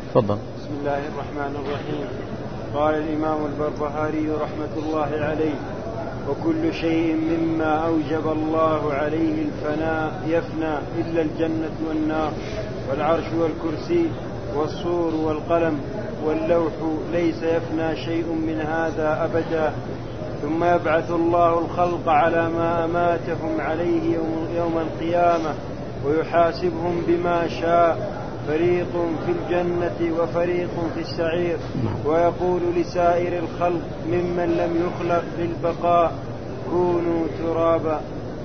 تفضل. بسم الله الرحمن الرحيم. قال الإمام البربهاري رحمة الله عليه: وكل شيء مما أوجب الله عليه الفناء يفنى إلا الجنة والنار والعرش والكرسي والصور والقلم واللوح، ليس يفنى شيء من هذا أبدا. ثم يبعث الله الخلق على ما أماتهم عليه يوم القيامة ويحاسبهم بما شاء، فريق في الجنة وفريق في السعير، ويقول لسائر الخلق ممن لم يخلق للبقاء: كونوا ترابا.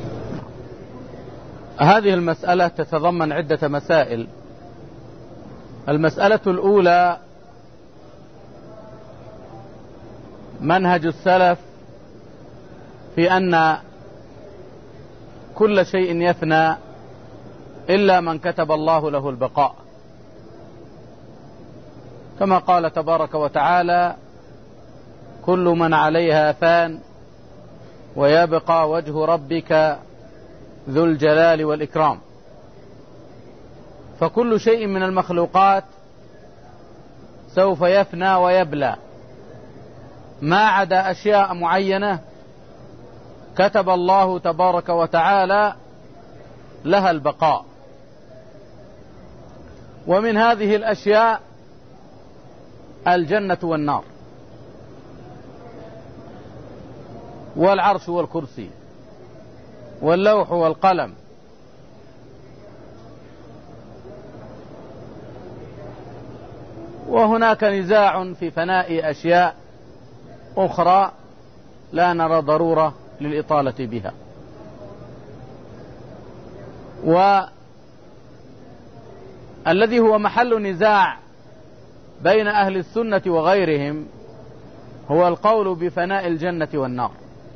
هذه المسألة تتضمن عدة مسائل. المسألة الأولى منهج السلف في أن كل شيء يفنى إلا من كتب الله له البقاء، كما قال تبارك وتعالى: كل من عليها فان ويبقى وجه ربك ذو الجلال والإكرام. فكل شيء من المخلوقات سوف يفنى ويبلى، ما عدا أشياء معينة كتب الله تبارك وتعالى لها البقاء. ومن هذه الأشياء الجنة والنار والعرش والكرسي واللوح والقلم. وهناك نزاع في فناء أشياء أخرى لا نرى ضرورة للإطالة بها. والذي هو محل نزاع بين أهل السنة وغيرهم هو القول بفناء الجنة والنار.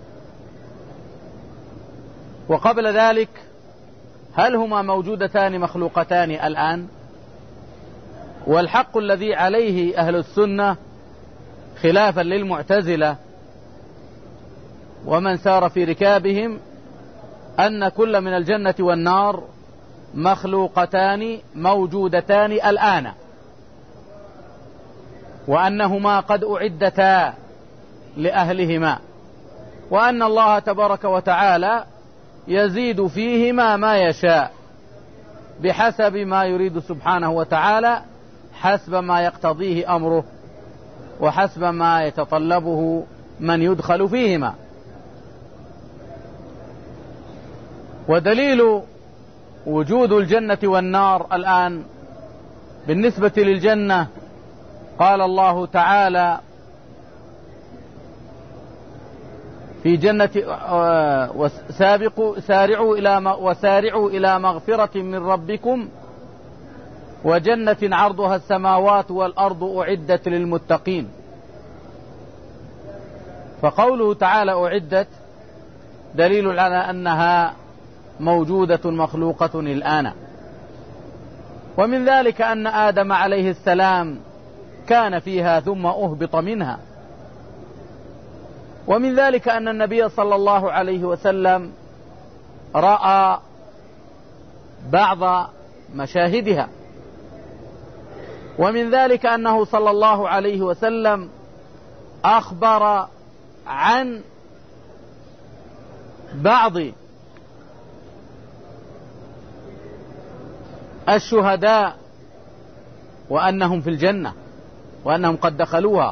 وقبل ذلك، هل هما موجودتان مخلوقتان الآن؟ والحق الذي عليه أهل السنة خلافا للمعتزلة ومن سار في ركابهم أن كل من الجنة والنار مخلوقتان موجودتان الآن، وأنهما قد أعدتا لأهلهما، وأن الله تبارك وتعالى يزيد فيهما ما يشاء بحسب ما يريد سبحانه وتعالى، حسب ما يقتضيه أمره وحسب ما يتطلبه من يدخل فيهما. ودليل وجود الجنة والنار الآن بالنسبة للجنة قال الله تعالى في جنة: وسارعوا إلى مغفرة من ربكم وجنة عرضها السماوات والأرض أعدت للمتقين. فقوله تعالى أعدت دليل على أنها موجودة مخلوقة الآن. ومن ذلك أن آدم عليه السلام كان فيها ثم أهبط منها. ومن ذلك أن النبي صلى الله عليه وسلم رأى بعض مشاهدها. ومن ذلك أنه صلى الله عليه وسلم أخبر عن بعض الشهداء وأنهم في الجنة وأنهم قد دخلوها.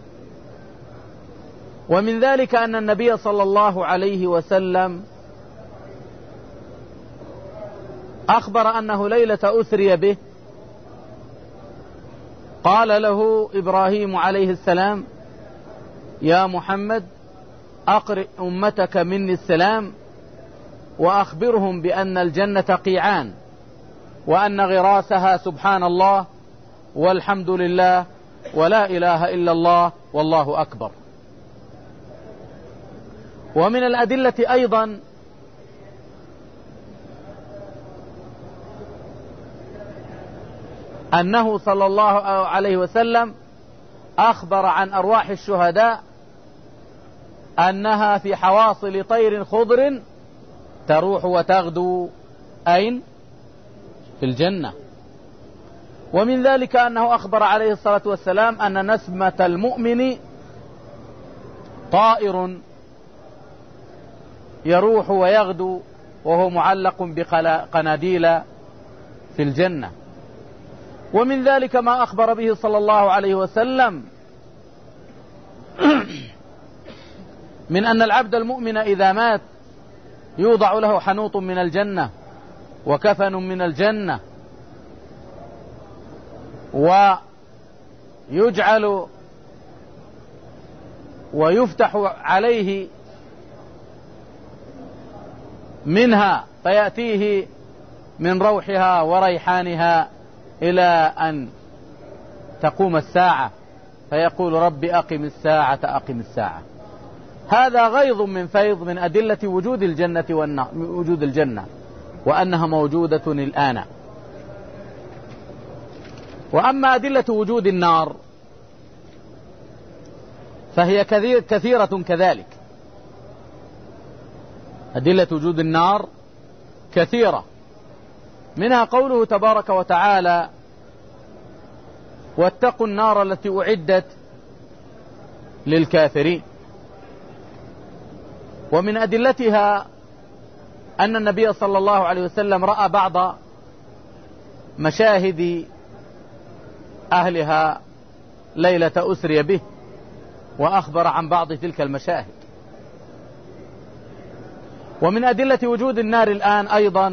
ومن ذلك أن النبي صلى الله عليه وسلم أخبر أنه ليلة أسري به قال له إبراهيم عليه السلام: يا محمد أقرئ أمتك مني السلام وأخبرهم بأن الجنة قيعان وأن غراسها سبحان الله والحمد لله ولا إله إلا الله والله أكبر. ومن الأدلة أيضا أنه صلى الله عليه وسلم أخبر عن أرواح الشهداء أنها في حواصل طير خضر تروح وتغدو أين؟ في الجنة. ومن ذلك أنه أخبر عليه الصلاة والسلام أن نسمة المؤمن طائر يروح ويغدو وهو معلق بقناديل في الجنة. ومن ذلك ما أخبر به صلى الله عليه وسلم من أن العبد المؤمن إذا مات يوضع له حنوط من الجنة وكفن من الجنة، ويجعل ويفتح عليه منها فيأتيه من روحها وريحانها إلى أن تقوم الساعة، فيقول رب أقم الساعة أقم الساعة. هذا غيظ من فيض من أدلة وجود الجنة وجود الجنة وأنها موجودة الآن. وأما أدلة وجود النار فهي كثيرة كذلك. أدلة وجود النار كثيرة، منها قوله تبارك وتعالى واتقوا النار التي أعدت للكافرين. ومن أدلتها أن النبي صلى الله عليه وسلم رأى بعض مشاهد أهلها ليلة أسري به وأخبر عن بعض تلك المشاهد. ومن أدلة وجود النار الآن أيضا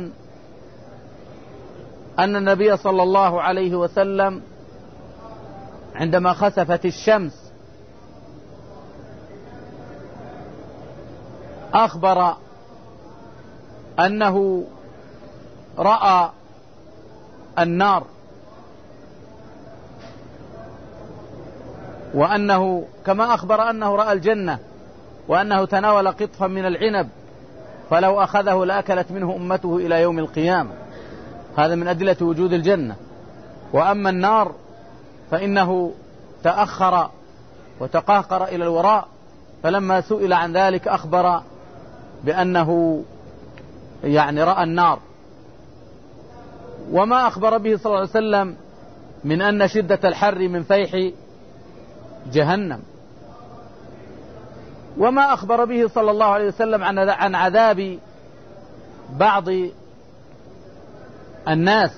أن النبي صلى الله عليه وسلم عندما خسفت الشمس أخبر أنه رأى النار، وأنه كما أخبر أنه رأى الجنة، وأنه تناول قطفا من العنب فلو أخذه لأكلت منه أمته إلى يوم القيامة. هذا من أدلة وجود الجنة. وأما النار فإنه تأخر وتقهقر إلى الوراء، فلما سئل عن ذلك أخبر بأنه رأى النار. وما أخبر به صلى الله عليه وسلم من أن شدة الحر من فيح جهنم، وما أخبر به صلى الله عليه وسلم عن عذاب بعض الناس،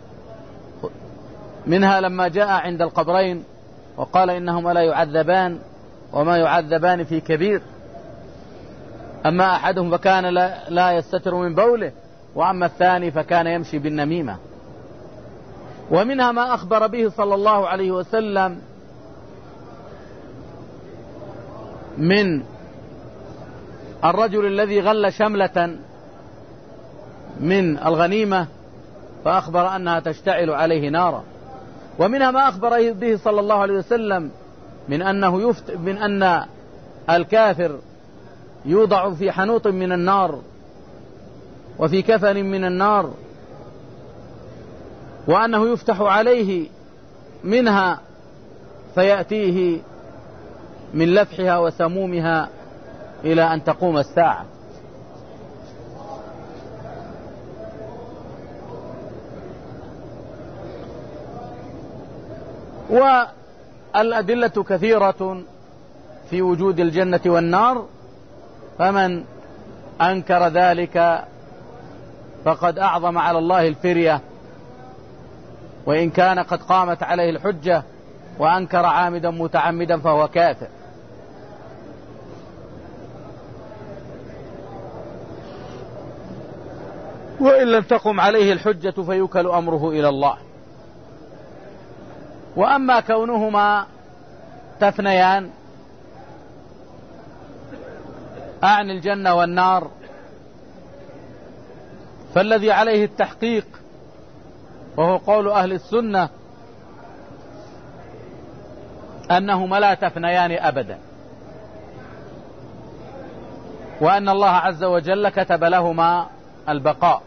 منها لما جاء عند القبرين وقال إنهما لا يعذبان وما يعذبان في كبير، أما أحدهم فكان لا يستتر من بوله، وأما الثاني فكان يمشي بالنميمة. ومنها ما أخبر به صلى الله عليه وسلم من الرجل الذي غل شملة من الغنيمة فأخبر أنها تشتعل عليه نارا. ومنها ما أخبر به صلى الله عليه وسلم من أن الكافر يوضع في حنوط من النار وفي كفن من النار، وأنه يفتح عليه منها فيأتيه من لفحها وسمومها إلى أن تقوم الساعة. والأدلة كثيرة في وجود الجنة والنار، فمن أنكر ذلك فقد أعظم على الله الفرية، وإن كان قد قامت عليه الحجة، وأنكر عامدا متعمدا فهو كافر. وإن لم تقم عليه الحجة فيوكل أمره إلى الله. وأما كونهما تفنيان أعني الجنة والنار، فالذي عليه التحقيق وهو قول أهل السنة أنهما لا تفنيان أبدا، وأن الله عز وجل كتب لهما البقاء،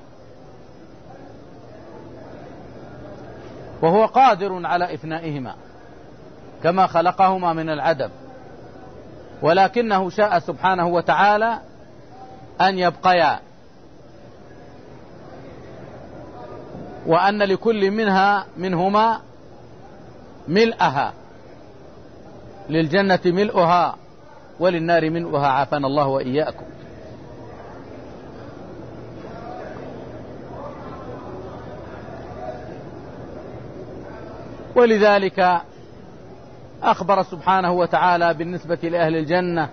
وهو قادر على إفنائهما كما خلقهما من العدم، ولكنه شاء سبحانه وتعالى أن يبقيا، وأن لكل منهما ملئها، للجنة ملؤها وللنار ملؤها، عافانا الله وإياكم. ولذلك أخبر سبحانه وتعالى بالنسبة لأهل الجنة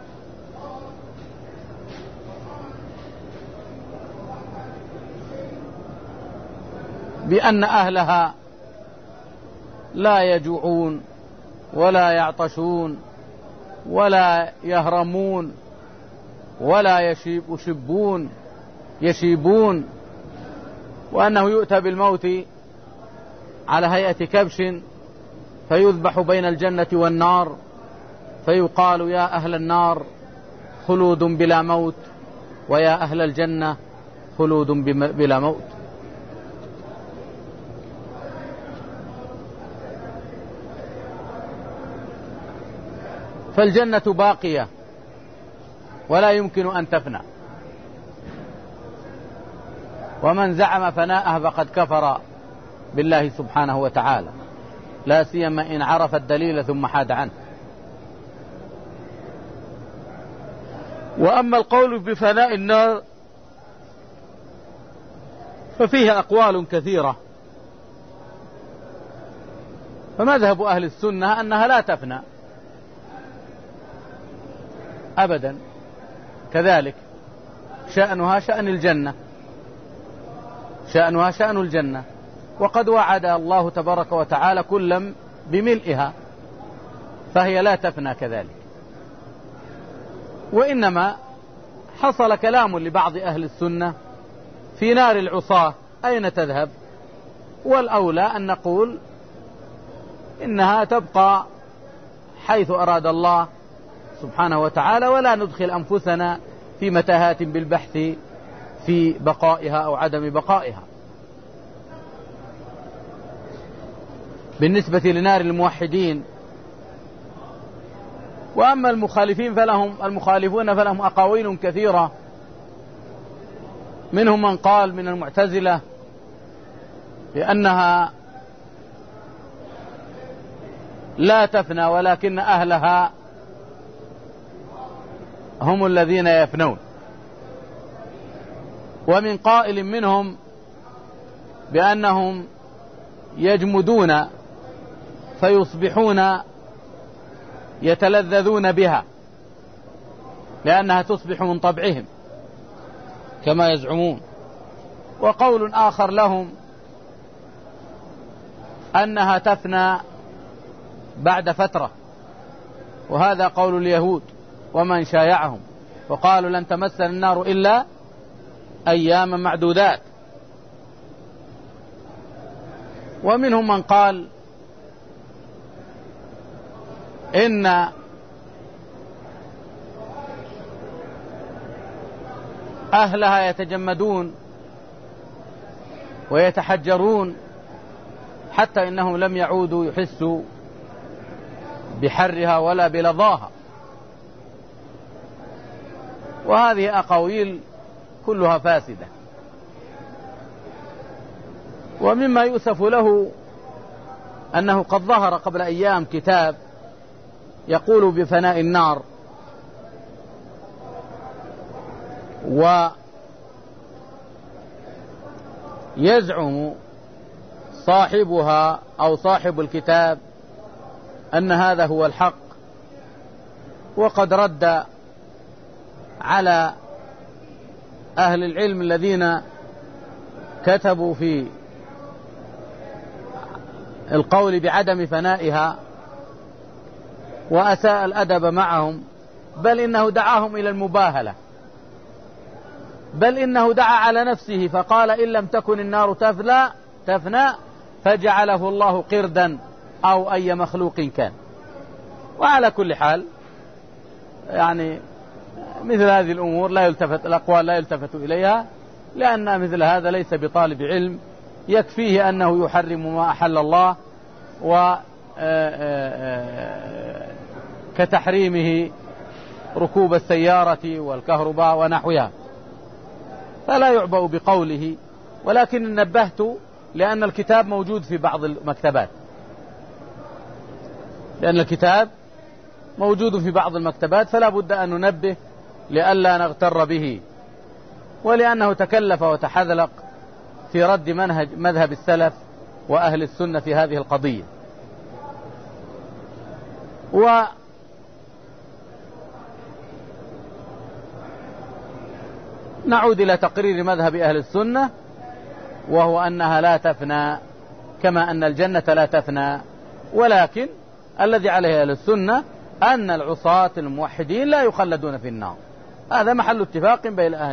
بأن أهلها لا يجوعون ولا يعطشون ولا يهرمون ولا يشيبون، وأنه يؤتى بالموت على هيئة كبش فيذبح بين الجنة والنار، فيقال يا أهل النار خلود بلا موت، ويا أهل الجنة خلود بلا موت. فالجنة باقية ولا يمكن أن تفنى، ومن زعم فناءها فقد كفر بالله سبحانه وتعالى، لا سيما إن عرف الدليل ثم حاد عنه. وأما القول بفناء النار ففيه أقوال كثيرة، فمذهب أهل السنة أنها لا تفنى أبدا، كذلك شأنها شأن الجنة، شأنها شأن الجنة، وقد وعد الله تبارك وتعالى كلا بملئها، فهي لا تفنى كذلك. وإنما حصل كلام لبعض أهل السنة في نار العصاة أين تذهب؟ والأولى أن نقول إنها تبقى حيث أراد الله سبحانه وتعالى، ولا ندخل أنفسنا في متاهات بالبحث في بقائها أو عدم بقائها. بالنسبة لنار الموحدين، وأما المخالفون فلهم أقاويل كثيرة، منهم من قال من المعتزلة بأنها لا تفنى ولكن أهلها هم الذين يفنون، ومن قائل منهم بأنهم يجمدون فيصبحون يتلذذون بها لأنها تصبح من طبعهم كما يزعمون. وقول آخر لهم أنها تفنى بعد فترة، وهذا قول اليهود ومن شايعهم، وقالوا لن تمسنا النار إلا أياما معدودات. ومنهم من قال إن أهلها يتجمدون ويتحجرون حتى إنهم لم يعودوا يحسوا بحرها ولا بلظاها. وهذه أقاويل كلها فاسدة. ومما يؤسف له أنه قد ظهر قبل أيام كتاب يقول بفناء النار، ويزعم صاحبها أو صاحب الكتاب أن هذا هو الحق، وقد رد على أهل العلم الذين كتبوا في القول بعدم فنائها وأساء الأدب معهم، بل إنه دعاهم إلى المباهلة، بل إنه دعا على نفسه فقال إن لم تكن النار تفنى فجعله الله قردا أو أي مخلوق كان. وعلى كل حال يعني مثل هذه الأمور الأقوال لا يلتفت إليها، لأن مثل هذا ليس بطالب علم، يكفيه أنه يحرم ما أحل الله، كتحريمه ركوب السيارة والكهرباء ونحوها، فلا يعبأ بقوله. ولكن نبهت لأن الكتاب موجود في بعض المكتبات، لأن الكتاب موجود في بعض المكتبات، فلا بد أن ننبه لئلا نغتر به، ولأنه تكلف وتحذلق في رد مذهب السلف وأهل السنة في هذه القضية. ونعود إلى تقرير مذهب أهل السنة، وهو أنها لا تفنى كما أن الجنة لا تفنى، ولكن الذي عليه أهل السنة أن العصاة الموحدين لا يخلدون في النار. هذا محل اتفاق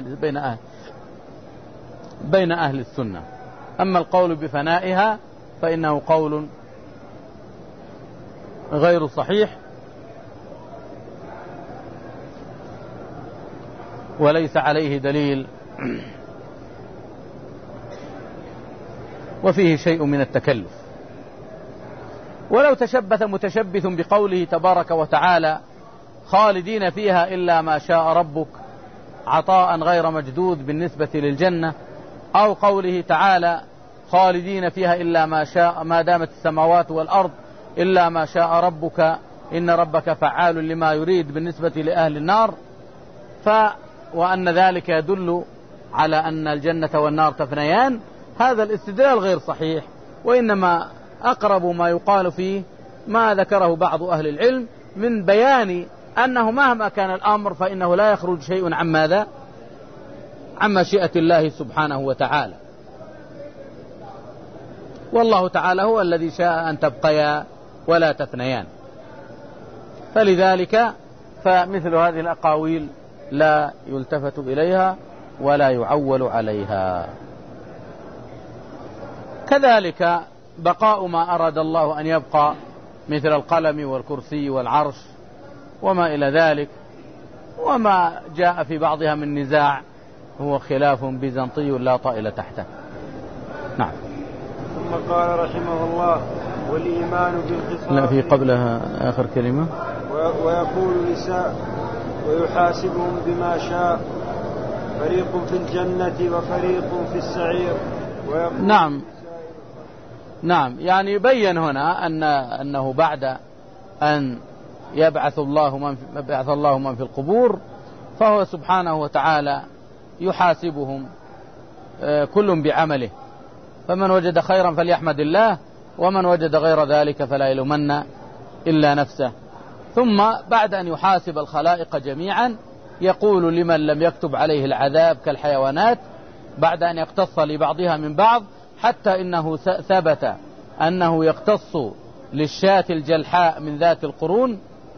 بين أهل السنة. أما القول بفنائها فإنه قول غير صحيح، وليس عليه دليل، وفيه شيء من التكلف. ولو تشبث متشبث بقوله تبارك وتعالى خالدين فيها إلا ما شاء ربك عطاء غير مجدود بالنسبة للجنة، أو قوله تعالى خالدين فيها إلا ما شاء ما دامت السماوات والأرض إلا ما شاء ربك إن ربك فعال لما يريد بالنسبة لأهل النار، وأن ذلك يدل على أن الجنة والنار تفنيان، هذا الاستدلال غير صحيح، وإنما أقرب ما يقال فيه ما ذكره بعض أهل العلم من بيان أنه مهما كان الأمر فإنه لا يخرج شيء عن ماذا؟ عن مشيئة الله سبحانه وتعالى، والله تعالى هو الذي شاء أن تبقيا ولا تفنيان. فلذلك فمثل هذه الأقاويل لا يلتفت إليها ولا يعول عليها. كذلك بقاء ما أراد الله أن يبقى مثل القلم والكرسي والعرش وما إلى ذلك، وما جاء في بعضها من نزاع هو خلاف بيزنطي لا طائل تحته. نعم. ثم قال رحمه الله والإيمان بالقصاص. لا، في قبلها آخر كلمة ويقول نساء ويحاسبهم بما شاء، فريق في الجنة وفريق في السعير. نعم، يعني يبين هنا أنه بعد أن يبعث الله من في القبور فهو سبحانه وتعالى يحاسبهم كل بعمله، فمن وجد خيرا فليحمد الله، ومن وجد غير ذلك فلا يلومن إلا نفسه. ثم بعد أن يحاسب الخلائق جميعا يقول لمن لم يكتب عليه العذاب كالحيوانات، بعد أن يقتص لبعضها من بعض، حتى إنه ثبت أنه يقتص للشاة الجلحاء من ذات القرون،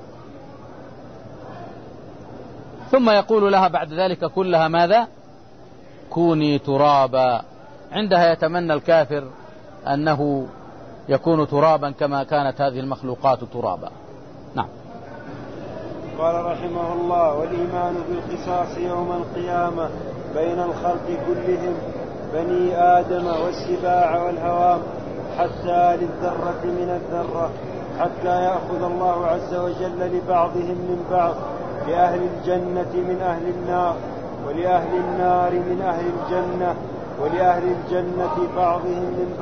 ثم يقول لها بعد ذلك كلها ماذا؟ كوني ترابا. عندها يتمنى الكافر أنه يكون ترابا كما كانت هذه المخلوقات ترابا. نعم. قال رحمه الله والإيمان بالقصاص يوم القيامة بين الخلق كلهم بني آدم والسباع والهوام حتى للذرة من الذرة، حتى يأخذ الله عز وجل لبعضهم من بعض، لأهل الجنة من أهل النار، ولأهل النار من أهل الجنة، ولأهل الجنة بعضهم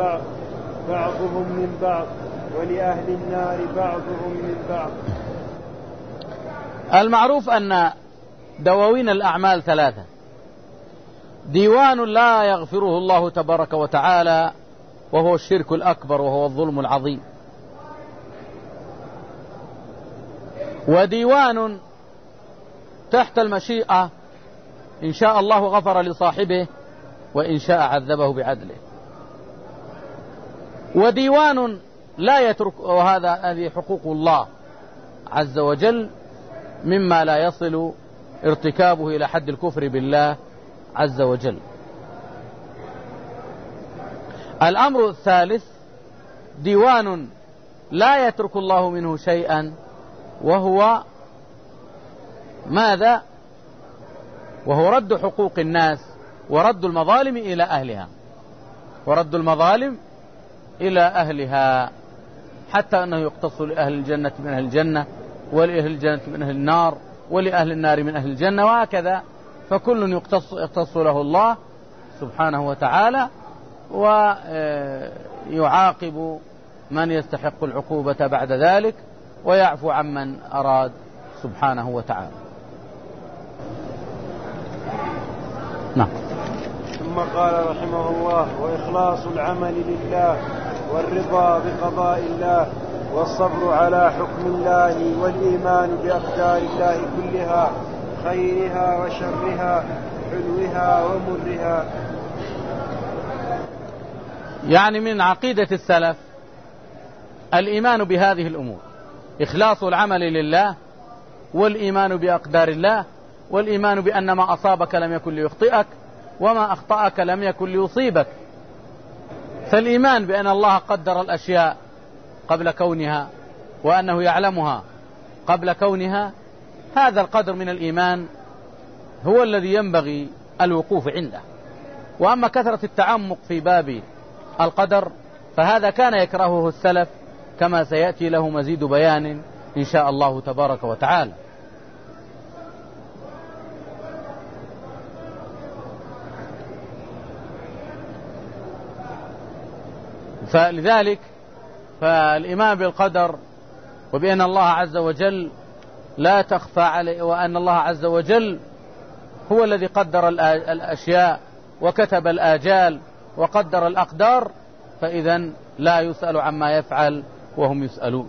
من بعض، ولأهل النار بعضهم من بعض. المعروف أن دواوين الأعمال ثلاثة: ديوان لا يغفره الله تبارك وتعالى وهو الشرك الأكبر وهو الظلم العظيم، وديوان تحت المشيئة إن شاء الله غفر لصاحبه وإن شاء عذبه بعدله، وديوان لا يترك، هذه حقوق الله عز وجل مما لا يصل ارتكابه إلى حد الكفر بالله عز وجل. الأمر الثالث ديوان لا يترك الله منه شيئا، وهو ماذا؟ وهو رد حقوق الناس ورد المظالم إلى أهلها، ورد المظالم إلى أهلها، حتى أنه يقتص لأهل الجنة من أهل الجنة، ولأهل الجنة من أهل النار، ولأهل النار من أهل الجنة، وهكذا. فكل يقتص له الله سبحانه وتعالى، ويعاقب من يستحق العقوبة بعد ذلك، ويعفو عمن أراد سبحانه وتعالى. نعم. ثم قال رحمه الله: وإخلاص العمل لله، والرضا بقضاء الله، والصبر على حكم الله، والإيمان بأقدار الله كلها، خيرها وشرها، حلوها ومرها. يعني من عقيدة السلف الإيمان بهذه الأمور: إخلاص العمل لله، والإيمان بأقدار الله، والإيمان بأن ما أصابك لم يكن ليخطئك، وما أخطأك لم يكن ليصيبك. فالإيمان بأن الله قدر الأشياء قبل كونها، وأنه يعلمها قبل كونها، هذا القدر من الإيمان هو الذي ينبغي الوقوف عنده. وأما كثرة التعمق في باب القدر فهذا كان يكرهه السلف، كما سيأتي له مزيد بيان إن شاء الله تبارك وتعالى. فلذلك فالإيمان بالقدر وبأن الله عز وجل لا تخفى عليه، وأن الله عز وجل هو الذي قدر الأشياء وكتب الآجال وقدر الأقدار، فإذا لا يسأل عما يفعل وهم يسألون.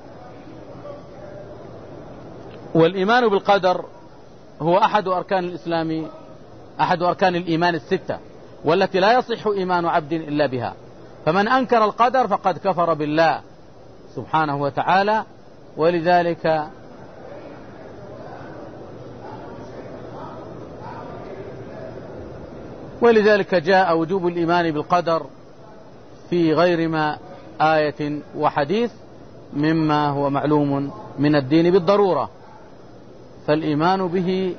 والإيمان بالقدر هو أحد أركان الإسلام، أحد أركان الإيمان الستة، والتي لا يصح إيمان عبد إلا بها. فمن أنكر القدر فقد كفر بالله سبحانه وتعالى. ولذلك جاء وجوب الإيمان بالقدر في غير ما آية وحديث مما هو معلوم من الدين بالضرورة. فالإيمان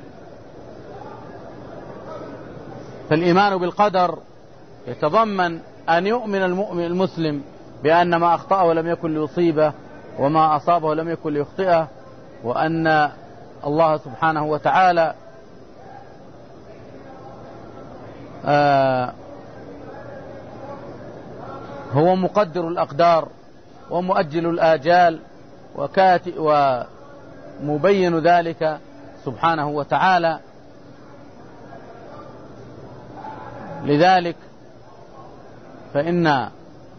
بالقدر يتضمن أن يؤمن المؤمن المسلم بأن ما أخطأه لم يكن ليصيبه، وما أصابه لم يكن ليخطئه، وأن الله سبحانه وتعالى هو مقدر الأقدار ومؤجل الآجال ومبين ذلك سبحانه وتعالى. لذلك فإن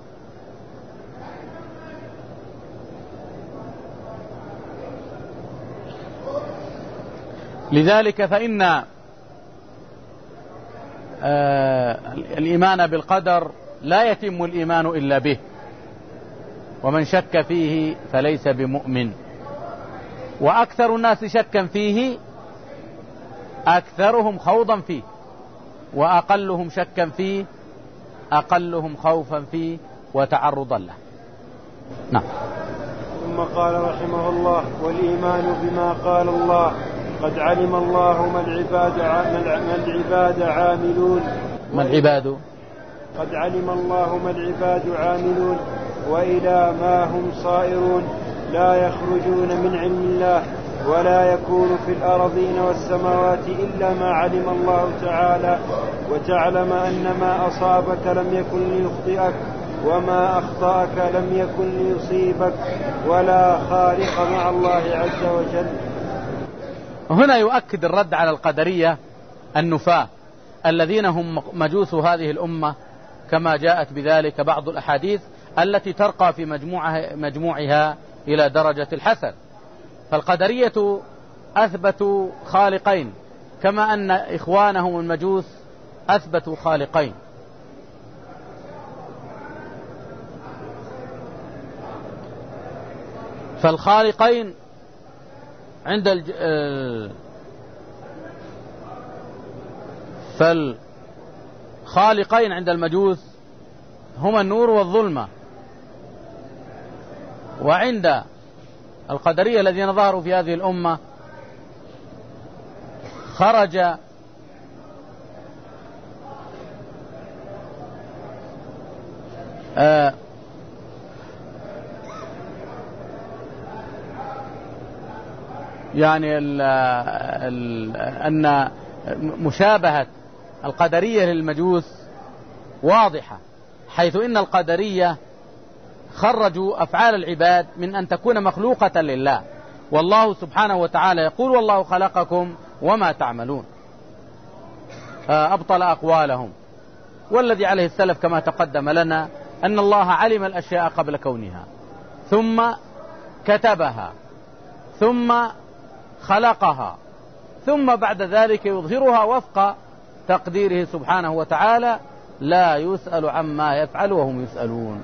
الإيمان بالقدر لا يتم الإيمان إلا به، ومن شك فيه فليس بمؤمن. وأكثر الناس شكا فيه أكثرهم خوضا فيه، وأقلهم شكا فيه أقلهم خوفا فيه وتعرضا له. نعم. ثم قال رحمه الله: والإيمان بما قال الله: قد علم الله ما العباد عاملون. ما العباد؟ قد علم الله ما العباد عاملون، وإلى ما هم صائرون، لا يخرجون من علم الله، ولا يكون في الأرضين والسماوات إلا ما علم الله تعالى، وتعلم أن ما أصابك لم يكن ليخطئك، وما أخطأك لم يكن ليصيبك، ولا خالق مع الله عز وجل. هنا يؤكد الرد على القدرية النفاة الذين هم مجوس هذه الأمة، كما جاءت بذلك بعض الأحاديث التي ترقى في مجموعها إلى درجة الحسن. فالقدرية أثبتوا خالقين، كما أن إخوانهم المجوس أثبتوا خالقين. فالخالقين عند المجوس هما النور والظلمة، وعند القدرية الذين ظهروا في هذه الأمة خرج يعني أن مشابهة القدرية للمجوس واضحة، حيث إن القدرية خرجوا أفعال العباد من أن تكون مخلوقة لله، والله سبحانه وتعالى يقول والله خلقكم وما تعملون، أبطل أقوالهم. والذي عليه السلف كما تقدم لنا أن الله علم الأشياء قبل كونها، ثم كتبها، ثم خلقها، ثم بعد ذلك يظهرها وفق تقديره سبحانه وتعالى، لا يسأل عما يفعل وهم يسألون.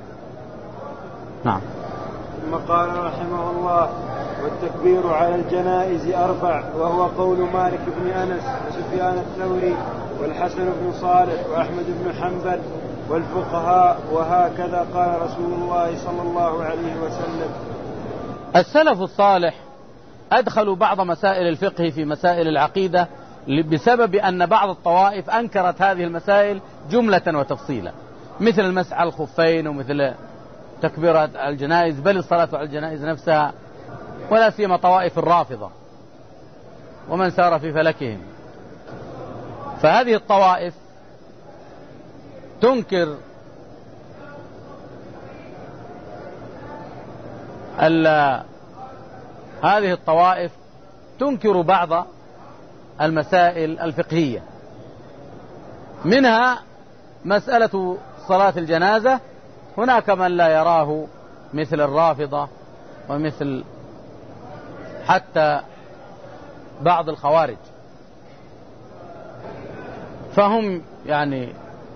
نعم. ثم قال رحمه الله: والتكبير على الجنائز 4، وهو قول مالك بن أنس وسفيان الثوري والحسن بن صالح وأحمد بن حنبل والفقهاء، وهكذا قال رسول الله صلى الله عليه وسلم. السلف الصالح أدخلوا بعض مسائل الفقه في مسائل العقيدة بسبب أن بعض الطوائف أنكرت هذه المسائل جملة وتفصيلا، مثل المسح على الخفين، ومثل تكبيرات على الجنائز، بل الصلاة على الجنائز نفسها، ولا سيما طوائف الرافضة ومن سار في فلكهم. فهذه الطوائف تنكر هذه الطوائف تنكر بعض المسائل الفقهية، منها مسألة صلاة الجنازة. هناك من لا يراه مثل الرافضة ومثل حتى بعض الخوارج، فهم يعني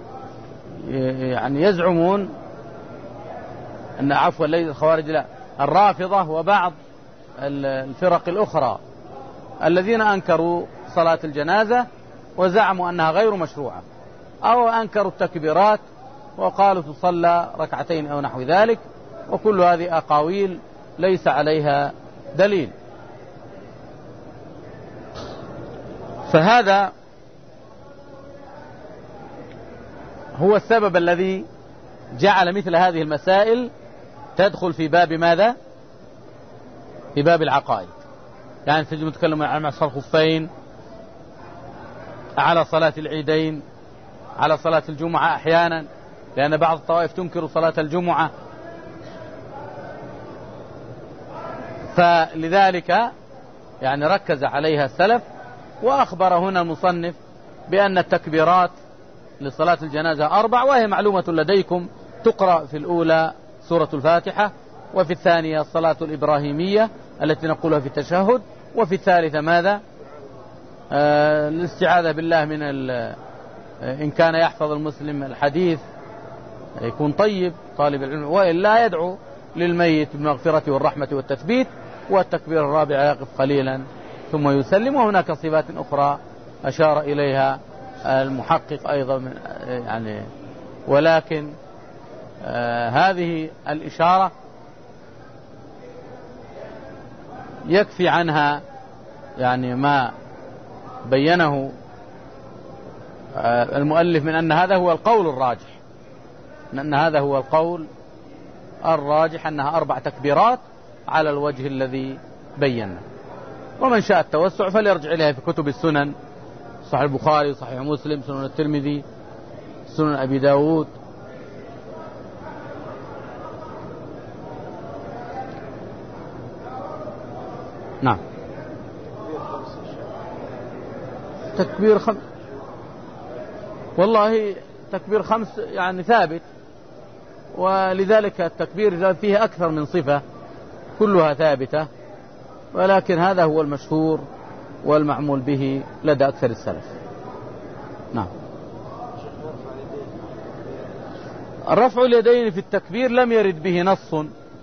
يزعمون أن عفوا ليس الخوارج، لا، الرافضة وبعض الفرق الأخرى الذين أنكروا صلاة الجنازة وزعموا أنها غير مشروعة، أو أنكروا التكبيرات وقالوا تصلى ركعتين أو نحو ذلك، وكل هذه أقاويل ليس عليها دليل. فهذا هو السبب الذي جعل مثل هذه المسائل تدخل في باب ماذا؟ في باب العقائد. يعني تجي نتكلم عن مسح الخفين، على صلاة العيدين، على صلاة الجمعة أحيانا، لأن بعض الطوائف تنكر صلاة الجمعة، فلذلك يعني ركز عليها السلف. وأخبر هنا المصنف بأن التكبيرات لصلاة الجنازة 4، وهي معلومة لديكم، تقرأ في الأولى سورة الفاتحة، وفي الثانية الصلاة الإبراهيمية التي نقولها في التشهد، وفي الثالثة ماذا؟ الاستعاذة بالله من إن كان يحفظ المسلم الحديث يكون طيب طالب العلم، وإلا يدعو للميت بالمغفرة والرحمة والتثبيت. والتكبير الرابع يقف قليلا ثم يسلم. وهناك صفات أخرى أشار إليها المحقق أيضا يعني، ولكن هذه الإشارة يكفي عنها يعني ما بينه المؤلف من أن هذا هو القول الراجح، أن هذا هو القول الراجح، أنها 4 تكبيرات على الوجه الذي بينا. ومن شاء التوسع فليرجع إليها في كتب السنن، صحيح البخاري، صحيح مسلم، سنن الترمذي، سنن أبي داود. نعم. تكبير 5 والله تكبير 5 يعني ثابت، ولذلك التكبير فيه أكثر من صفة كلها ثابتة، ولكن هذا هو المشهور والمعمول به لدى أكثر السلف. نعم. رفع اليدين في التكبير لم يرد به نص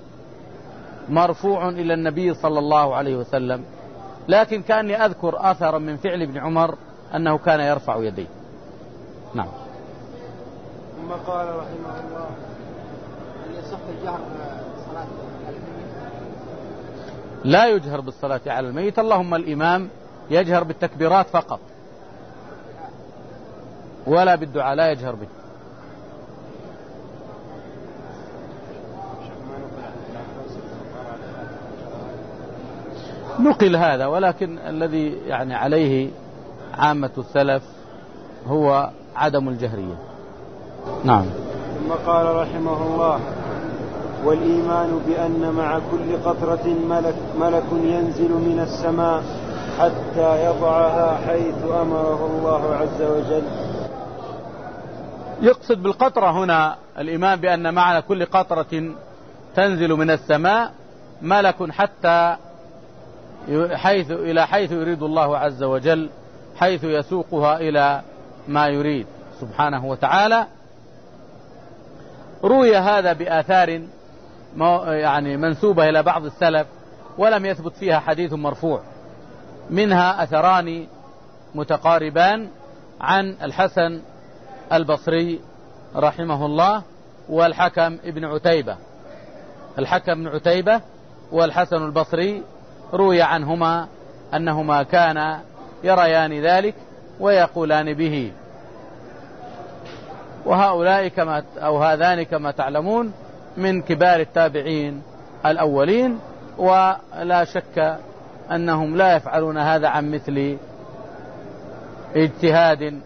مرفوع إلى النبي صلى الله عليه وسلم، لكن كأني أذكر أثرا من فعل ابن عمر أنه كان يرفع يديه. نعم. ثم قال رحمه الله: هل يصح الجهر صلاة الميت؟ لا يجهر بالصلاة على الميت، اللهم الإمام يجهر بالتكبيرات فقط، ولا بالدعاء لا يجهر به. نقل هذا، ولكن الذي يعني عليه عامة السلف هو عدم الجهرية. نعم. ثم قال رحمه الله: والإيمان بأن مع كل قطرة ملك ينزل من السماء حتى يضعها حيث أمره الله عز وجل. يقصد بالقطرة هنا الإيمان بأن معنى كل قطرة تنزل من السماء ملك حتى إلى حيث يريد الله عز وجل، حيث يسوقها إلى ما يريد سبحانه وتعالى. روي هذا بآثار يعني منسوبة إلى بعض السلف ولم يثبت فيها حديث مرفوع، منها أثران متقاربان عن الحسن البصري رحمه الله والحكم ابن عتيبة. الحكم بن عتيبة والحسن البصري روي عنهما أنهما كانا يريان ذلك ويقولان به، وهؤلاء هذان كما تعلمون من كبار التابعين الأولين، ولا شك أنهم لا يفعلون هذا عن مثل اجتهاد،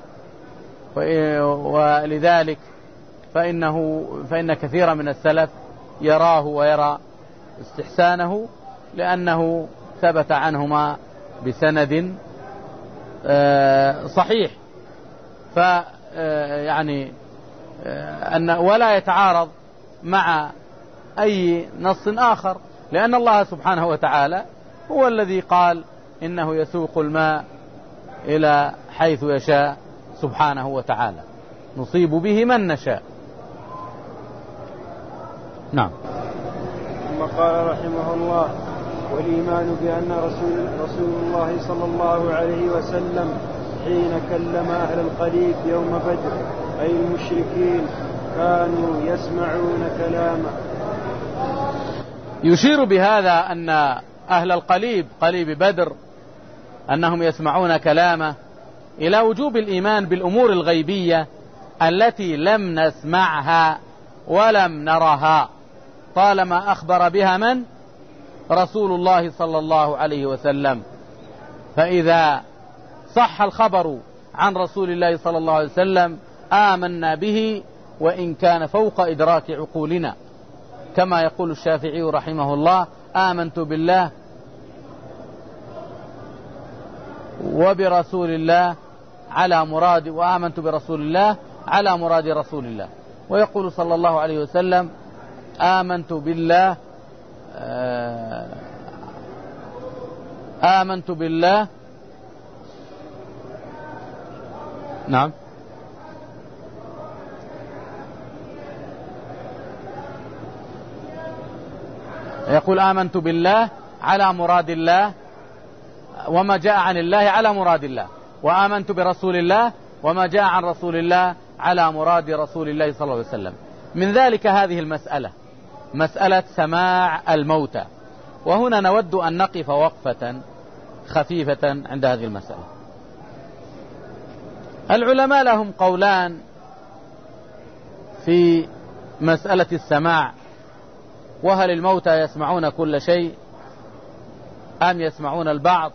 ولذلك فإن كثيرا من السلف يراه ويرى استحسانه لأنه ثبت عنهما بسند صحيح، يعني ولا يتعارض مع أي نص آخر، لأن الله سبحانه وتعالى هو الذي قال إنه يسوق الماء إلى حيث يشاء سبحانه وتعالى، نصيب به من نشاء. نعم. ثم قال رحمه الله: والإيمان بأن رسول الله صلى الله عليه وسلم حين كلم أهل القليب يوم بدر أي المشركين كانوا يسمعون كلامه. يشير بهذا أن أهل القليب قليب بدر أنهم يسمعون كلامه إلى وجوب الإيمان بالأمور الغيبية التي لم نسمعها ولم نرها، طالما أخبر بها من؟ رسول الله صلى الله عليه وسلم. فإذا صح الخبر عن رسول الله صلى الله عليه وسلم آمنا به وإن كان فوق إدراك عقولنا، كما يقول الشافعي رحمه الله: آمنت بالله وبرسول الله على مراد، وآمنت برسول الله على مراد رسول الله. ويقول صلى الله عليه وسلم: آمنت بالله نعم، يقول: آمنت بالله على مراد الله وما جاء عن الله على مراد الله، وآمنت برسول الله وما جاء عن رسول الله على مراد رسول الله صلى الله عليه وسلم. من ذلك هذه المسألة، مسألة سماع الموتى، وهنا نود أن نقف وقفة خفيفة عند هذه المسألة. العلماء لهم قولان في مسألة السماع، وهل الموتى يسمعون كل شيء أم يسمعون البعض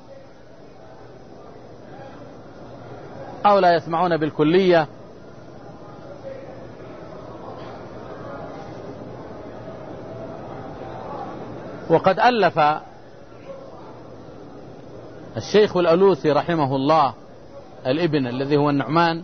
أو لا يسمعون بالكلية؟ وقد ألف الشيخ الألوسي رحمه الله الابن الذي هو النعمان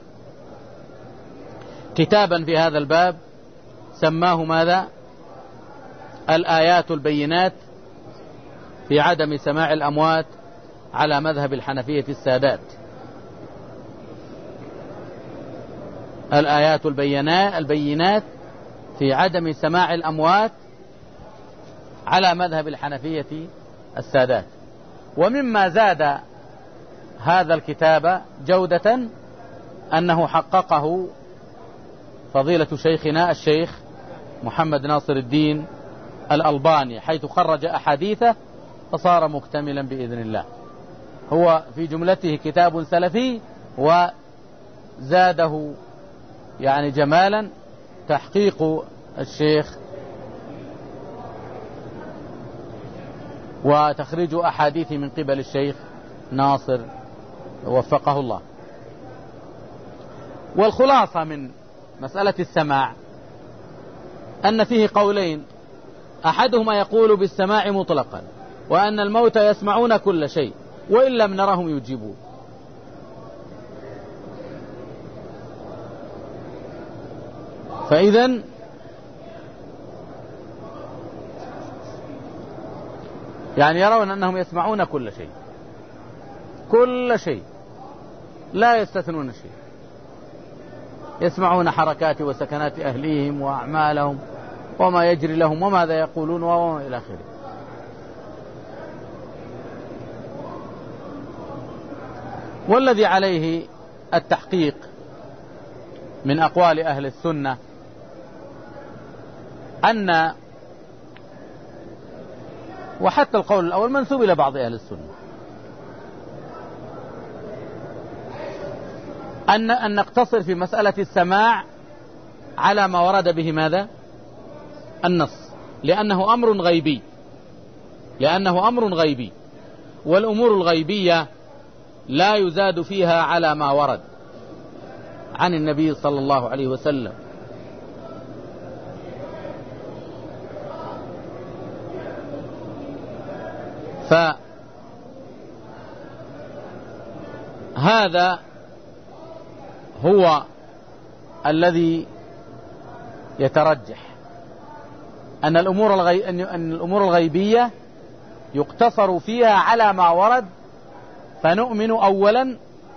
كتابا في هذا الباب سماه ماذا؟ الآيات البينات في عدم سماع الأموات على مذهب الحنفية السادات. الآيات البينات في عدم سماع الأموات على مذهب الحنفية السادات. ومما زاد هذا الكتاب جودة أنه حققه فضيلة شيخنا الشيخ محمد ناصر الدين الألباني، حيث خرج أحاديثه فصار مكتملا بإذن الله. هو في جملته كتاب سلفي، وزاده يعني جمالا تحقيق الشيخ وتخريج أحاديث من قبل الشيخ ناصر وفقه الله. والخلاصة من مسألة السماع أن فيه قولين أحدهما يقول بالسماع مطلقا وأن الموتى يسمعون كل شيء وإن لم نرهم يجيبون. فإذن يعني يرون أنهم يسمعون كل شيء، كل شيء لا يستثنون شيء، يسمعون حركات وسكنات أهليهم وأعمالهم وما يجري لهم وماذا يقولون وما إلى آخره. والذي عليه التحقيق من أقوال أهل السنة أن، وحتى القول الأول منسوب إلى بعض أهل السنة، أن نقتصر في مسألة السماع على ما ورد به ماذا؟ النص، لأنه أمر غيبي، والأمور الغيبية لا يزاد فيها على ما ورد عن النبي صلى الله عليه وسلم. فهذا هو الذي يترجح، أن الأمور الغيبية يقتصر فيها على ما ورد، فنؤمن أولا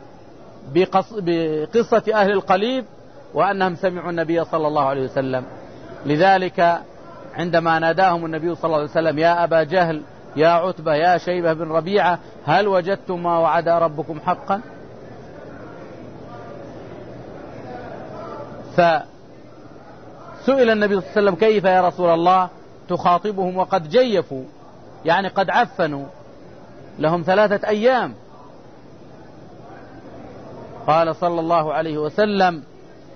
بقصة أهل القليب وأنهم سمعوا النبي صلى الله عليه وسلم. لذلك عندما ناداهم النبي صلى الله عليه وسلم يا أبا جهل يا عتبة يا شيبة بن ربيعة هل وجدتم ما وعد ربكم حقا؟ فسئل النبي صلى الله عليه وسلم كيف يا رسول الله تخاطبهم وقد جيفوا، يعني قد عفنوا لهم 3 أيام. قال صلى الله عليه وسلم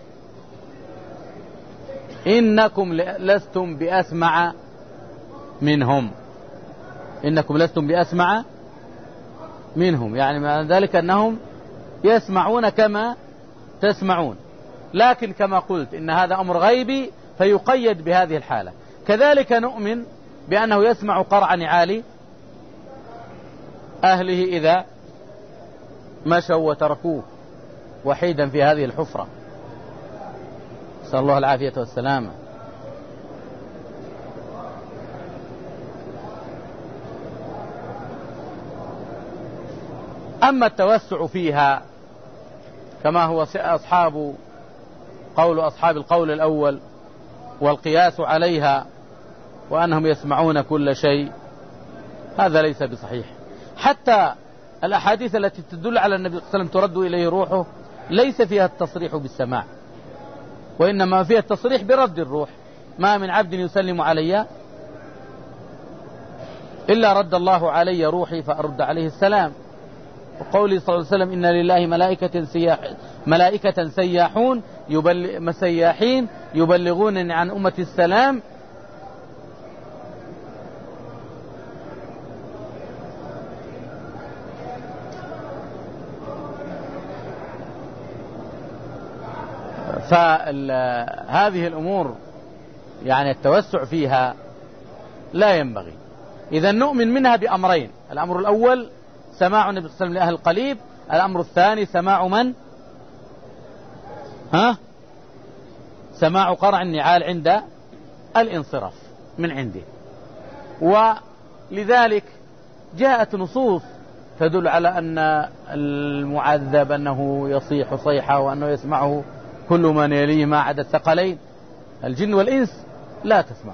إنكم لستم بأسمع منهم، إنكم لستم بأسمع منهم، يعني معنى ذلك أنهم يسمعون كما تسمعون، لكن كما قلت إن هذا أمر غيبي فيقيد بهذه الحالة. كذلك نؤمن بأنه يسمع قرع نعال أهله إذا مشوا وتركوه وحيدا في هذه الحفرة، نسأل الله العافية والسلامة. أما التوسع فيها كما هو أصحاب القول الأول والقياس عليها وأنهم يسمعون كل شيء، هذا ليس بصحيح. حتى الأحاديث التي تدل على النبي صلى الله عليه وسلم ترد إليه روحه ليس فيها التصريح بالسماع، وإنما فيها التصريح برد الروح. ما من عبد يسلم علي إلا رد الله علي روحي فأرد عليه السلام. وقوله صلى الله عليه وسلم إن لله ملائكة سياحين يبلغون عن أمة السلام، فهذه الأمور يعني التوسع فيها لا ينبغي. إذا نؤمن منها بأمرين: الأمر الأول سماع النبي صلى الله عليه وسلم لأهل القليب، الأمر الثاني سماع من؟ سماع قرع النعال عند الانصراف من عنده. ولذلك جاءت نصوص تدل على أن المعذب أنه يصيح صيحة وأنه يسمعه كل من يليه ما عدا الثقلين الجن والإنس لا تسمع.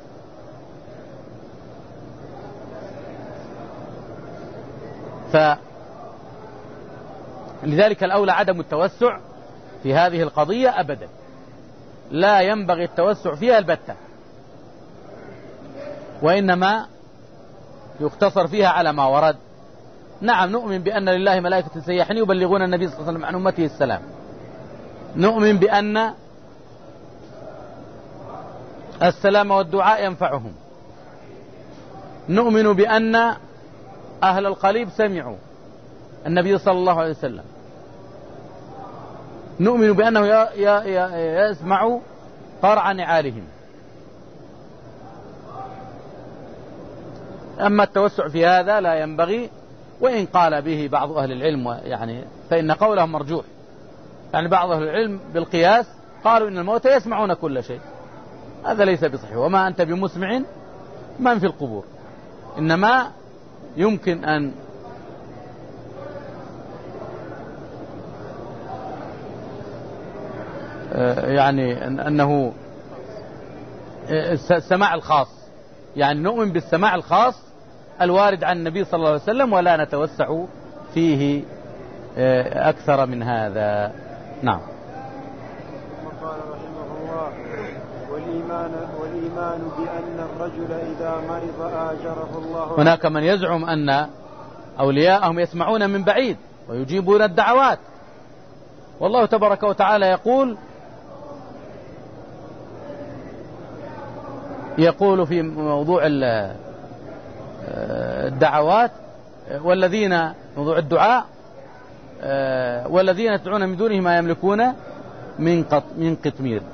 فلذلك الأولى عدم التوسع في هذه القضية أبدا، لا ينبغي التوسع فيها البتة، وإنما يقتصر فيها على ما ورد. نعم نؤمن بأن لله ملائكة سياحين يبلغون النبي صلى الله عليه وسلم عن أمته السلام، نؤمن بأن السلام والدعاء ينفعهم، نؤمن بأن أهل القليب سمعوا النبي صلى الله عليه وسلم، نؤمن بأنه يسمع قرع نعالهم. أما التوسع في هذا لا ينبغي، وإن قال به بعض أهل العلم يعني فإن قولهم مرجوح. يعني بعض أهل العلم بالقياس قالوا إن الموتى يسمعون كل شيء، هذا ليس بصحيح. وما أنت بمسمع من في القبور، إنما يمكن أن يعني أنه السماع الخاص، يعني نؤمن بالسماع الخاص الوارد عن النبي صلى الله عليه وسلم ولا نتوسع فيه أكثر من هذا. نعم. ثم قال رحمه الله: والإيمان بأن الرجل إذا مرض آجره الله. هناك من يزعم أن أولياءهم يسمعون من بعيد ويجيبون الدعوات، والله تبارك وتعالى يقول في موضوع الدعوات والذين موضوع الدعاء والذين تدعون من دونه ما يملكون من قطمير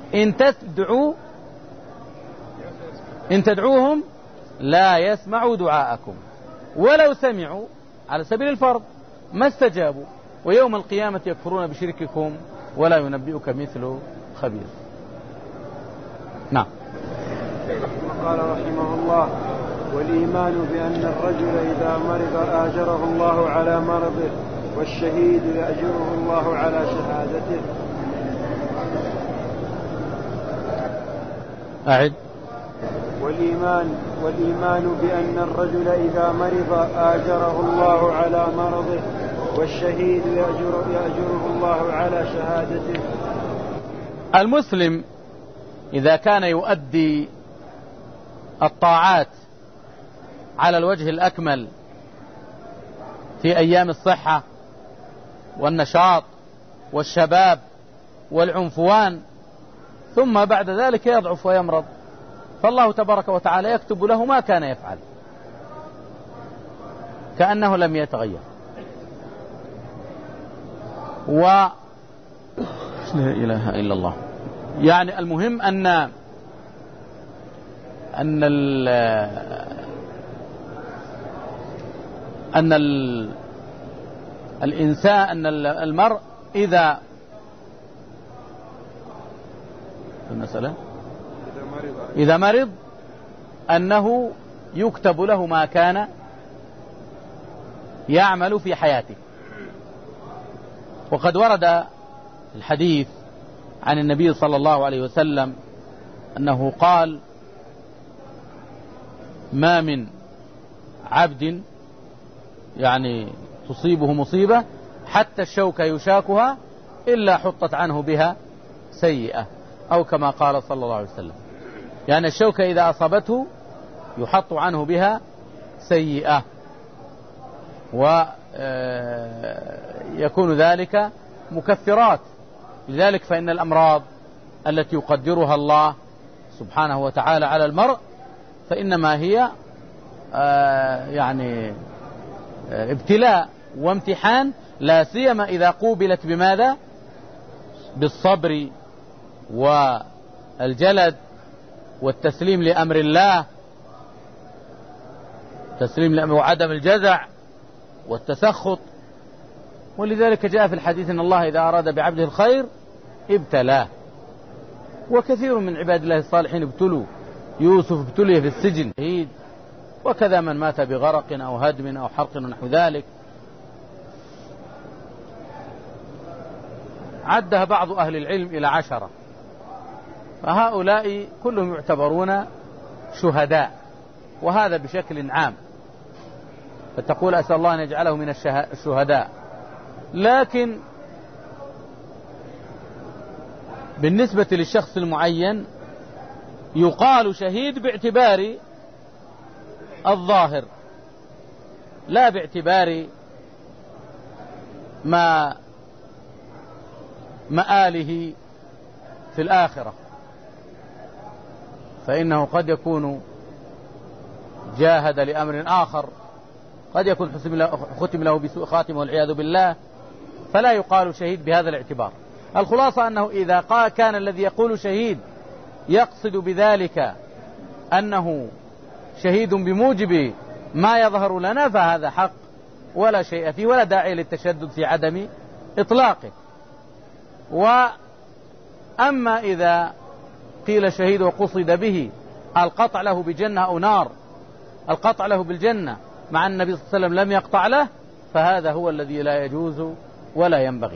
إن تدعوهم لا يسمعوا دعاءكم ولو سمعوا على سبيل الفرض ما استجابوا، ويوم القيامة يكفرون بشرككم ولا ينبئك مثل خبير. نعم. قال رحمه الله: والإيمان بأن الرجل إذا مرض آجره الله على مرضه، والشهيد يأجره الله على شهادته. أعد. والإيمان بأن الرجل إذا مرض آجره الله على مرضه، والشهيد يأجره الله على شهادته. المسلم إذا كان يؤدي الطاعات على الوجه الأكمل في أيام الصحة والنشاط والشباب والعنفوان، ثم بعد ذلك يضعف ويمرض، فالله تبارك وتعالى يكتب له ما كان يفعل كأنه لم يتغير. لا إله إلا الله. يعني المهم أن الإنسان أن المرء إذا مرض أنه يكتب له ما كان يعمل في حياته. وقد ورد الحديث عن النبي صلى الله عليه وسلم أنه قال: ما من عبد يعني تصيبه مصيبة حتى الشوكة يشاكها إلا حطت عنه بها سيئة، أو كما قال صلى الله عليه وسلم. يعني الشوكة إذا أصابته يحط عنه بها سيئة، ويكون ذلك مكفرات. لذلك فإن الأمراض التي يقدرها الله سبحانه وتعالى على المرء فإنما هي يعني ابتلاء وامتحان، لا سيما إذا قوبلت بماذا؟ بالصبر والجلد والتسليم لأمر الله، تسليم لأمر وعدم الجزع والتسخط. ولذلك جاء في الحديث أن الله إذا أراد بعبده الخير ابتلاه، وكثير من عباد الله الصالحين ابتلوا. يوسف ابتلي في السجن، وكذا من مات بغرق أو هدم أو حرق ونحو ذلك. عدها بعض أهل العلم إلى 10، فهؤلاء كلهم يعتبرون شهداء، وهذا بشكل عام، فتقول أسأل الله أن يجعله من الشهداء. لكن بالنسبة للشخص المعين يقال شهيد باعتبار الظاهر، لا باعتبار مآله في الآخرة، فإنه قد يكون جاهد لأمر آخر، قد يكون ختم له بسوء خاتمه والعياذ بالله، فلا يقال شهيد بهذا الاعتبار. الخلاصة أنه إذا كان الذي يقول شهيد يقصد بذلك أنه شهيد بموجب ما يظهر لنا فهذا حق ولا شيء فيه، ولا داعي للتشدد في عدم إطلاقه. وأما إذا قيل شهيد وقصد به القطع له بجنة أو نار، القطع له بالجنة مع النبي صلى الله عليه وسلم لم يقطع له، فهذا هو الذي لا يجوز ولا ينبغي.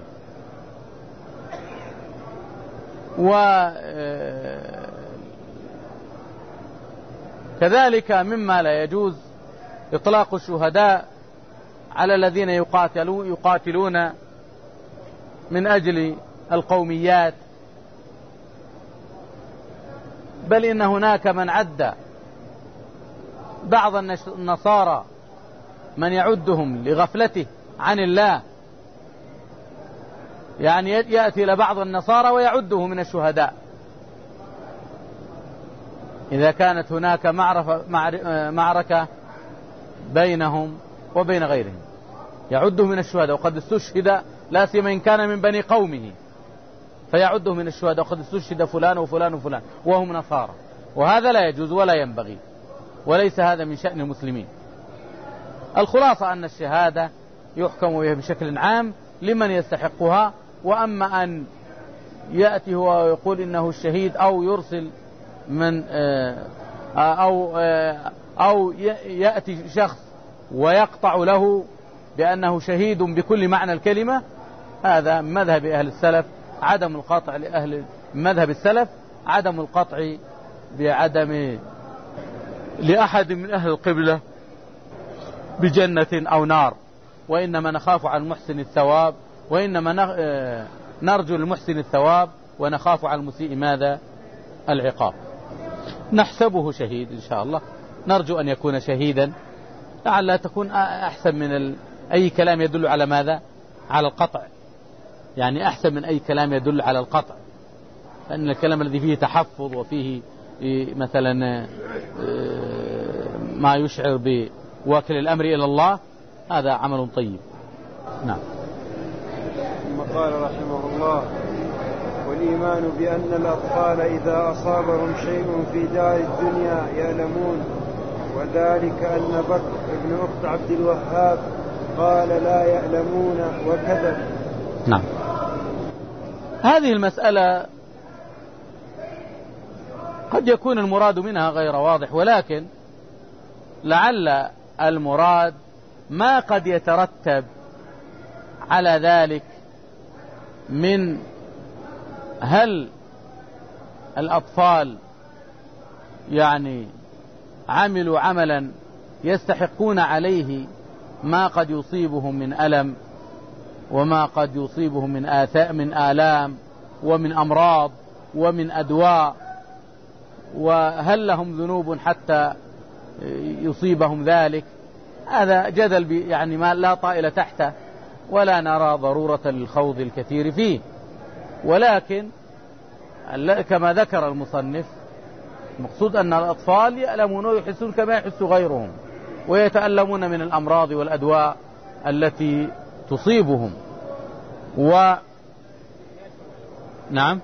وكذلك مما لا يجوز إطلاق الشهداء على الذين يقاتلون من أجل القوميات، بل إن هناك من عد بعض النصارى من يعدهم لغفلته عن الله، يعني يأتي لبعض النصارى ويعده من الشهداء إذا كانت هناك معركة بينهم وبين غيرهم، يعده من الشهداء وقد استشهد، لا سيما إن كان من بني قومه فيعده من الشهداء وقد استشهد فلان وفلان وفلان وهم نصارى، وهذا لا يجوز ولا ينبغي، وليس هذا من شأن المسلمين. الخلاصة أن الشهادة يحكم بها بشكل عام لمن يستحقها، وأما أن يأتي هو ويقول إنه الشهيد أو يرسل من أو يأتي شخص ويقطع له بأنه شهيد بكل معنى الكلمة، هذا مذهب أهل السلف عدم القطع لأهل مذهب السلف، عدم القطع بعدم لأحد من أهل القبلة بجنة أو نار، وإنما نخاف على المحسن الثواب، وإنما نرجو للمحسن الثواب ونخاف على المسيء ماذا؟ العقاب. نحسبه شهيد إن شاء الله، نرجو أن يكون شهيدا، لعل تكون أحسن من أي كلام يدل على ماذا؟ على القطع، يعني أحسن من أي كلام يدل على القطع، لأن الكلام الذي فيه تحفظ وفيه مثلا ما يشعر بوكل الأمر إلى الله، هذا عمل طيب. نعم. ثم قال رحمه الله: والإيمان بأن الأطفال إذا أصابهم شيء في دار الدنيا يألمون، وذلك أن بكر ابن أخت عبد الوهاب قال لا يألمون وكذب. نعم. هذه المسألة قد يكون المراد منها غير واضح، ولكن لعل المراد ما قد يترتب على ذلك من هل الأطفال يعني عملوا عملا يستحقون عليه ما قد يصيبهم من ألم وما قد يصيبهم من آلام ومن أمراض ومن أدواء، وهل لهم ذنوب حتى يصيبهم ذلك. هذا جدل يعني ما لا طائل تحته، ولا نرى ضرورة للخوض الكثير فيه، ولكن كما ذكر المصنف المقصود أن الأطفال يألمون ويحسون كما يحس غيرهم، ويتألمون من الأمراض والأدواء التي تصيبهم. نعم.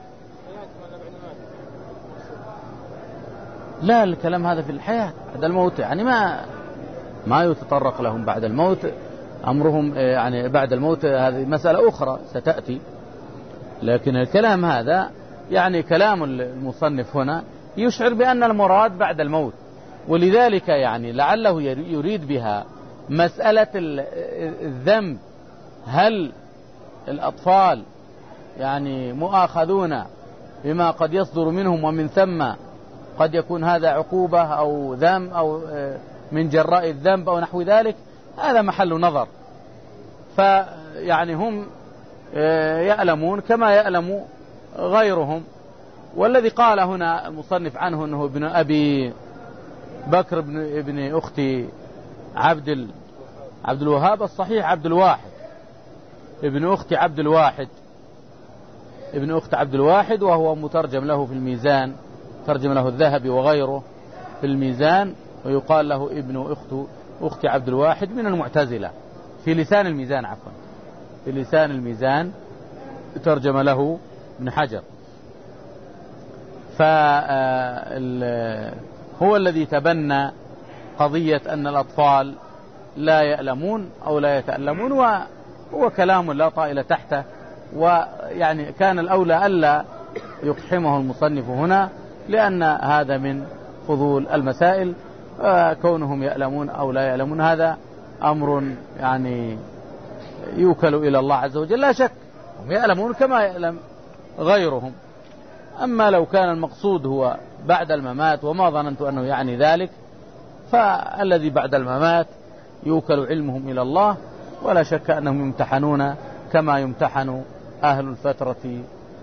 لا، الكلام هذا في الحياة بعد الموت، يعني ما يتطرق لهم بعد الموت، أمرهم يعني بعد الموت هذه مسألة أخرى ستأتي، لكن الكلام هذا يعني كلام المصنف هنا يشعر بأن المراد بعد الموت، ولذلك يعني لعله يريد بها مسألة الذنب، هل الأطفال يعني مؤاخذون بما قد يصدر منهم، ومن ثم قد يكون هذا عقوبة أو ذنب أو من جراء الذنب أو نحو ذلك، هذا محل نظر. فيعني هم يألمون كما يألم غيرهم. والذي قال هنا المصنف عنه أنه ابن أبي بكر ابن أخت عبد الوهاب، الصحيح عبد الواحد ابن أخت عبد الواحد، ابن أخت عبد الواحد، وهو مترجم له في الميزان، ترجم له الذهبي وغيره في الميزان، ويقال له ابن أخت عبد الواحد من المعتزلة في لسان الميزان، عفوا في لسان الميزان ترجم له ابن حجر. فهو الذي تبنى قضية أن الأطفال لا يألمون أو لا يتألمون، وهو كلام لا طائل تحته، ويعني كان الأولى ألا يقحمه المصنف هنا، لأن هذا من فضول المسائل. كونهم يألمون أو لا يألمون هذا أمر يعني يوكل إلى الله عز وجل، لا شك هم يألمون كما يألم غيرهم. أما لو كان المقصود هو بعد الممات، وما ظننت أنه يعني ذلك، فالذي بعد الممات يوكل علمهم إلى الله، ولا شك أنهم يمتحنون كما يمتحن أهل الفترة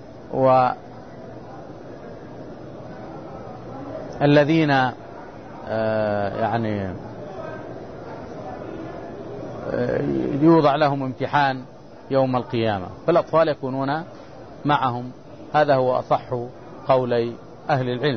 والذين يعني يوضع لهم امتحان يوم القيامة، فالأطفال يكونون معهم. هذا هو أصح قولي أهل العلم.